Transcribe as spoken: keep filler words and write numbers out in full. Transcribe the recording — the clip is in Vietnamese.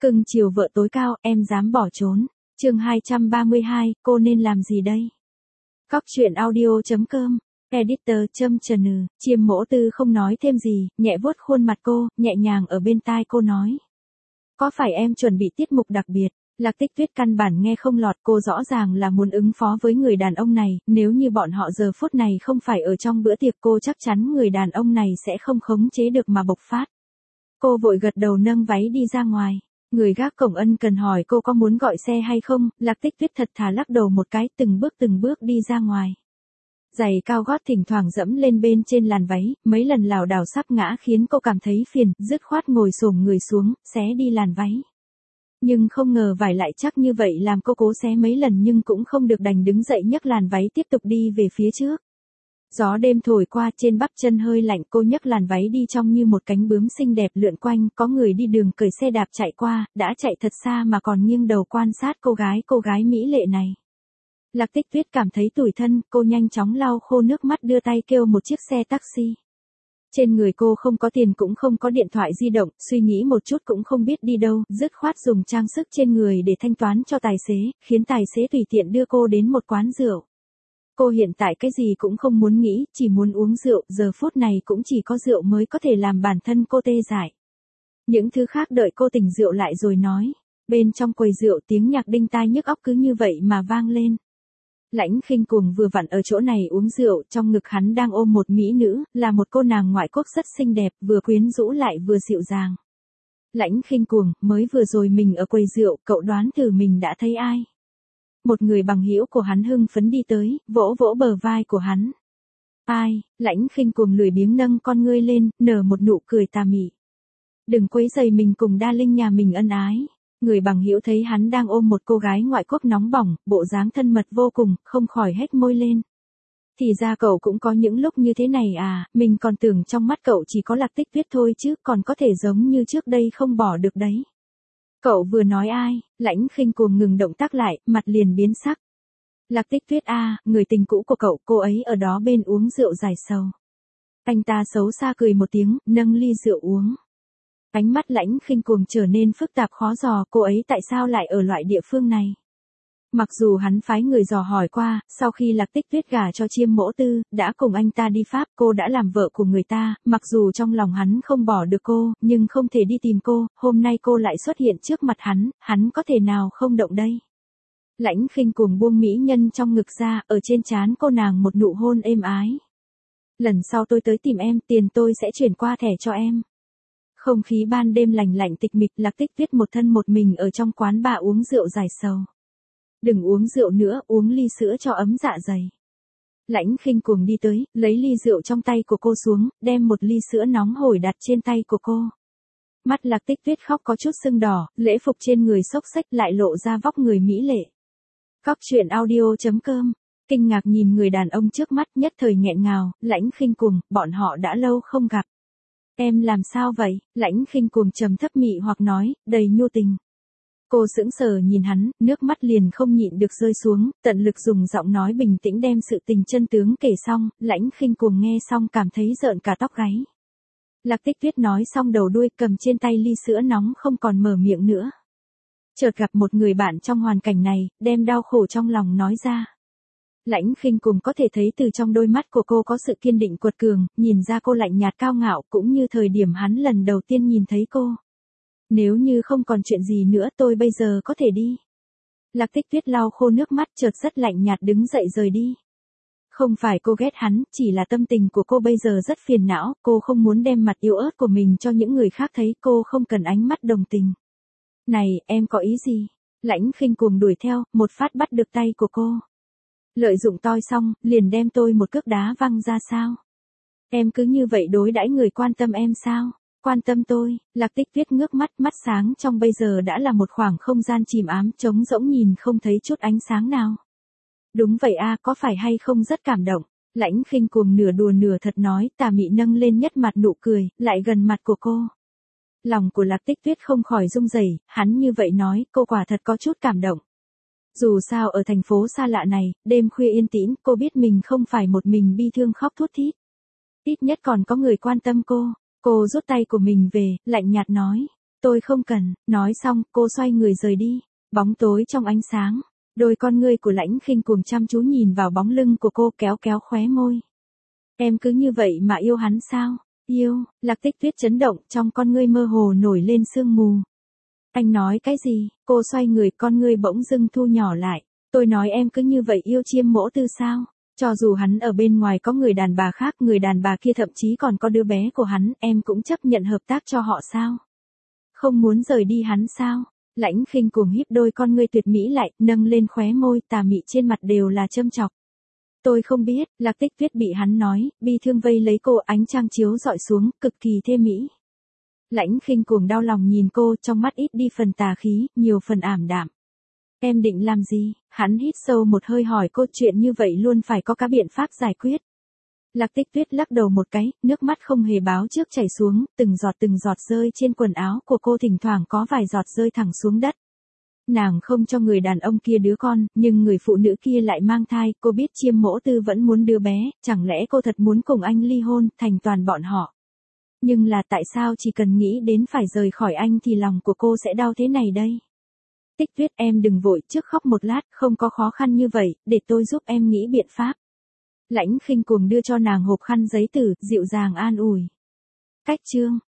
Cưng chiều vợ tối cao, em dám bỏ trốn. Chương hai trăm ba mươi hai, cô nên làm gì đây? Cóc truyện audio.com, editor châm chần nừ, Chiêm Mỗ Tư không nói thêm gì, nhẹ vuốt khuôn mặt cô, nhẹ nhàng ở bên tai cô nói. Có phải em chuẩn bị tiết mục đặc biệt? Lạc Tích Tuyết căn bản nghe không lọt, cô rõ ràng là muốn ứng phó với người đàn ông này, nếu như bọn họ giờ phút này không phải ở trong bữa tiệc cô chắc chắn người đàn ông này sẽ không khống chế được mà bộc phát. Cô vội gật đầu nâng váy đi ra ngoài. Người gác cổng ân cần hỏi cô có muốn gọi xe hay không, Lạc Tích Tuyết thật thà lắc đầu một cái, từng bước từng bước đi ra ngoài. Giày cao gót thỉnh thoảng dẫm lên bên trên làn váy, mấy lần lảo đảo sắp ngã khiến cô cảm thấy phiền, dứt khoát ngồi xổm người xuống, xé đi làn váy. Nhưng không ngờ vải lại chắc như vậy làm cô cố xé mấy lần nhưng cũng không được, đành đứng dậy nhấc làn váy tiếp tục đi về phía trước. Gió đêm thổi qua trên bắp chân hơi lạnh, cô nhấc làn váy đi trong như một cánh bướm xinh đẹp lượn quanh, có người đi đường cởi xe đạp chạy qua, đã chạy thật xa mà còn nghiêng đầu quan sát cô gái cô gái mỹ lệ này. Lạc Tích Tuyết cảm thấy tủi thân, cô nhanh chóng lau khô nước mắt đưa tay kêu một chiếc xe taxi. Trên người cô không có tiền cũng không có điện thoại di động, suy nghĩ một chút cũng không biết đi đâu, dứt khoát dùng trang sức trên người để thanh toán cho tài xế, khiến tài xế tùy tiện đưa cô đến một quán rượu. Cô hiện tại cái gì cũng không muốn nghĩ, chỉ muốn uống rượu, giờ phút này cũng chỉ có rượu mới có thể làm bản thân cô tê dại. Những thứ khác đợi cô tỉnh rượu lại rồi nói. Bên trong quầy rượu tiếng nhạc đinh tai nhức óc cứ như vậy mà vang lên. Lãnh Khinh Cuồng vừa vặn ở chỗ này uống rượu, trong ngực hắn đang ôm một mỹ nữ, là một cô nàng ngoại quốc rất xinh đẹp, vừa quyến rũ lại vừa dịu dàng. Lãnh Khinh Cuồng, mới vừa rồi mình ở quầy rượu, cậu đoán thử mình đã thấy ai? Một người bằng hữu của hắn hưng phấn đi tới, vỗ vỗ bờ vai của hắn. Ai? Lãnh Khinh Cuồng lười biếng nâng con ngươi lên, nở một nụ cười tà mị. Đừng quấy rầy mình cùng đa linh nhà mình ân ái. Người bằng hữu thấy hắn đang ôm một cô gái ngoại quốc nóng bỏng, bộ dáng thân mật vô cùng, không khỏi hét môi lên. Thì ra cậu cũng có những lúc như thế này à, mình còn tưởng trong mắt cậu chỉ có Lạc Tích Tuyết thôi chứ, còn có thể giống như trước đây không bỏ được đấy. Cậu vừa nói ai? Lãnh Khinh Cuồng ngừng động tác lại, mặt liền biến sắc. Lạc Tích Tuyết a, người tình cũ của cậu, cô ấy ở đó bên uống rượu giải sầu. Anh ta xấu xa cười một tiếng, nâng ly rượu uống. Ánh mắt Lãnh Khinh Cuồng trở nên phức tạp khó dò, cô ấy tại sao lại ở loại địa phương này? Mặc dù hắn phái người dò hỏi qua, sau khi Lạc Tích Tuyết gả cho Chiêm Mỗ Tư, đã cùng anh ta đi Pháp, cô đã làm vợ của người ta, mặc dù trong lòng hắn không bỏ được cô, nhưng không thể đi tìm cô, hôm nay cô lại xuất hiện trước mặt hắn, hắn có thể nào không động đây? Lãnh Khinh Cuồng buông mỹ nhân trong ngực ra, ở trên trán cô nàng một nụ hôn êm ái. Lần sau tôi tới tìm em, tiền tôi sẽ chuyển qua thẻ cho em. Không khí ban đêm lành lạnh tịch mịch, Lạc Tích Tuyết một thân một mình ở trong quán bar uống rượu giải sầu. Đừng uống rượu nữa, uống ly sữa cho ấm dạ dày. Lãnh Khinh Cuồng đi tới, lấy ly rượu trong tay của cô xuống, đem một ly sữa nóng hổi đặt trên tay của cô. Mắt Lạc Tích Tuyết khóc có chút sưng đỏ, lễ phục trên người xốc xếch lại lộ ra vóc người mỹ lệ. Cóc truyện audio.com, kinh ngạc nhìn người đàn ông trước mắt, nhất thời nghẹn ngào. Lãnh Khinh Cuồng, bọn họ đã lâu không gặp. Em làm sao vậy? Lãnh Khinh Cuồng trầm thấp mị hoặc nói, đầy nhu tình. Cô sững sờ nhìn hắn, nước mắt liền không nhịn được rơi xuống, tận lực dùng giọng nói bình tĩnh đem sự tình chân tướng kể xong. Lãnh Khinh Cuồng nghe xong cảm thấy rợn cả tóc gáy. Lạc Tích Tuyết nói xong đầu đuôi, cầm trên tay ly sữa nóng không còn mở miệng nữa. Chợt gặp một người bạn trong hoàn cảnh này, đem đau khổ trong lòng nói ra. Lãnh Khinh Cuồng có thể thấy từ trong đôi mắt của cô có sự kiên định quật cường, nhìn ra cô lạnh nhạt cao ngạo, cũng như thời điểm hắn lần đầu tiên nhìn thấy cô. Nếu như không còn chuyện gì nữa tôi bây giờ có thể đi. Lạc Tích Tuyết lau khô nước mắt, chợt rất lạnh nhạt đứng dậy rời đi. Không phải cô ghét hắn, chỉ là tâm tình của cô bây giờ rất phiền não, cô không muốn đem mặt yếu ớt của mình cho những người khác thấy, cô không cần ánh mắt đồng tình. Này, em có ý gì? Lãnh Khinh Cuồng đuổi theo, một phát bắt được tay của cô. Lợi dụng tôi xong, liền đem tôi một cước đá văng ra sao? Em cứ như vậy đối đãi người quan tâm em sao? Quan tâm tôi? Lạc Tích Tuyết ngước mắt, mắt sáng trong bây giờ đã là một khoảng không gian chìm ám, trống rỗng nhìn không thấy chút ánh sáng nào. Đúng vậy a, có phải hay không rất cảm động? Lãnh Khinh Cuồng nửa đùa nửa thật nói, tà mị nâng lên nhất mặt nụ cười, lại gần mặt của cô. Lòng của Lạc Tích Tuyết không khỏi rung rẩy, hắn như vậy nói, cô quả thật có chút cảm động. Dù sao ở thành phố xa lạ này, đêm khuya yên tĩnh, cô biết mình không phải một mình bi thương khóc thút thít. Ít nhất còn có người quan tâm cô. Cô rút tay của mình về, lạnh nhạt nói. Tôi không cần, nói xong, cô xoay người rời đi. Bóng tối trong ánh sáng. Đôi con ngươi của Lãnh Khinh Cuồng chăm chú nhìn vào bóng lưng của cô, kéo kéo khóe môi. Em cứ như vậy mà yêu hắn sao? Yêu, Lạc Tích Tuyết chấn động, trong con ngươi mơ hồ nổi lên sương mù. Anh nói cái gì? Cô xoay người, con ngươi bỗng dưng thu nhỏ lại. Tôi nói em cứ như vậy yêu Chiêm Mỗ Tư sao? Cho dù hắn ở bên ngoài có người đàn bà khác, người đàn bà kia thậm chí còn có đứa bé của hắn, em cũng chấp nhận hợp tác cho họ sao? Không muốn rời đi hắn sao? Lãnh Khinh Cuồng híp đôi con ngươi tuyệt mỹ lại, nâng lên khóe môi, tà mị trên mặt đều là châm chọc. Tôi không biết, Lạc Tích Tuyết bị hắn nói, bi thương vây lấy cô, ánh trăng chiếu dọi xuống, cực kỳ thê mỹ. Lãnh Khinh Cuồng đau lòng nhìn cô, trong mắt ít đi phần tà khí, nhiều phần ảm đạm. Em định làm gì? Hắn hít sâu một hơi hỏi cô, chuyện như vậy luôn phải có các biện pháp giải quyết. Lạc Tích Tuyết lắc đầu một cái, nước mắt không hề báo trước chảy xuống, từng giọt từng giọt rơi trên quần áo của cô, thỉnh thoảng có vài giọt rơi thẳng xuống đất. Nàng không cho người đàn ông kia đứa con, nhưng người phụ nữ kia lại mang thai, cô biết Chiêm Mỗ Tư vẫn muốn đứa bé, chẳng lẽ cô thật muốn cùng anh ly hôn, thành toàn bọn họ. Nhưng là tại sao chỉ cần nghĩ đến phải rời khỏi anh thì lòng của cô sẽ đau thế này đây? Tích Tuyết, em đừng vội, trước khóc một lát, không có khó khăn như vậy, để tôi giúp em nghĩ biện pháp. Lãnh Khinh Cuồng đưa cho nàng hộp khăn giấy tử, dịu dàng an ủi. Cách chương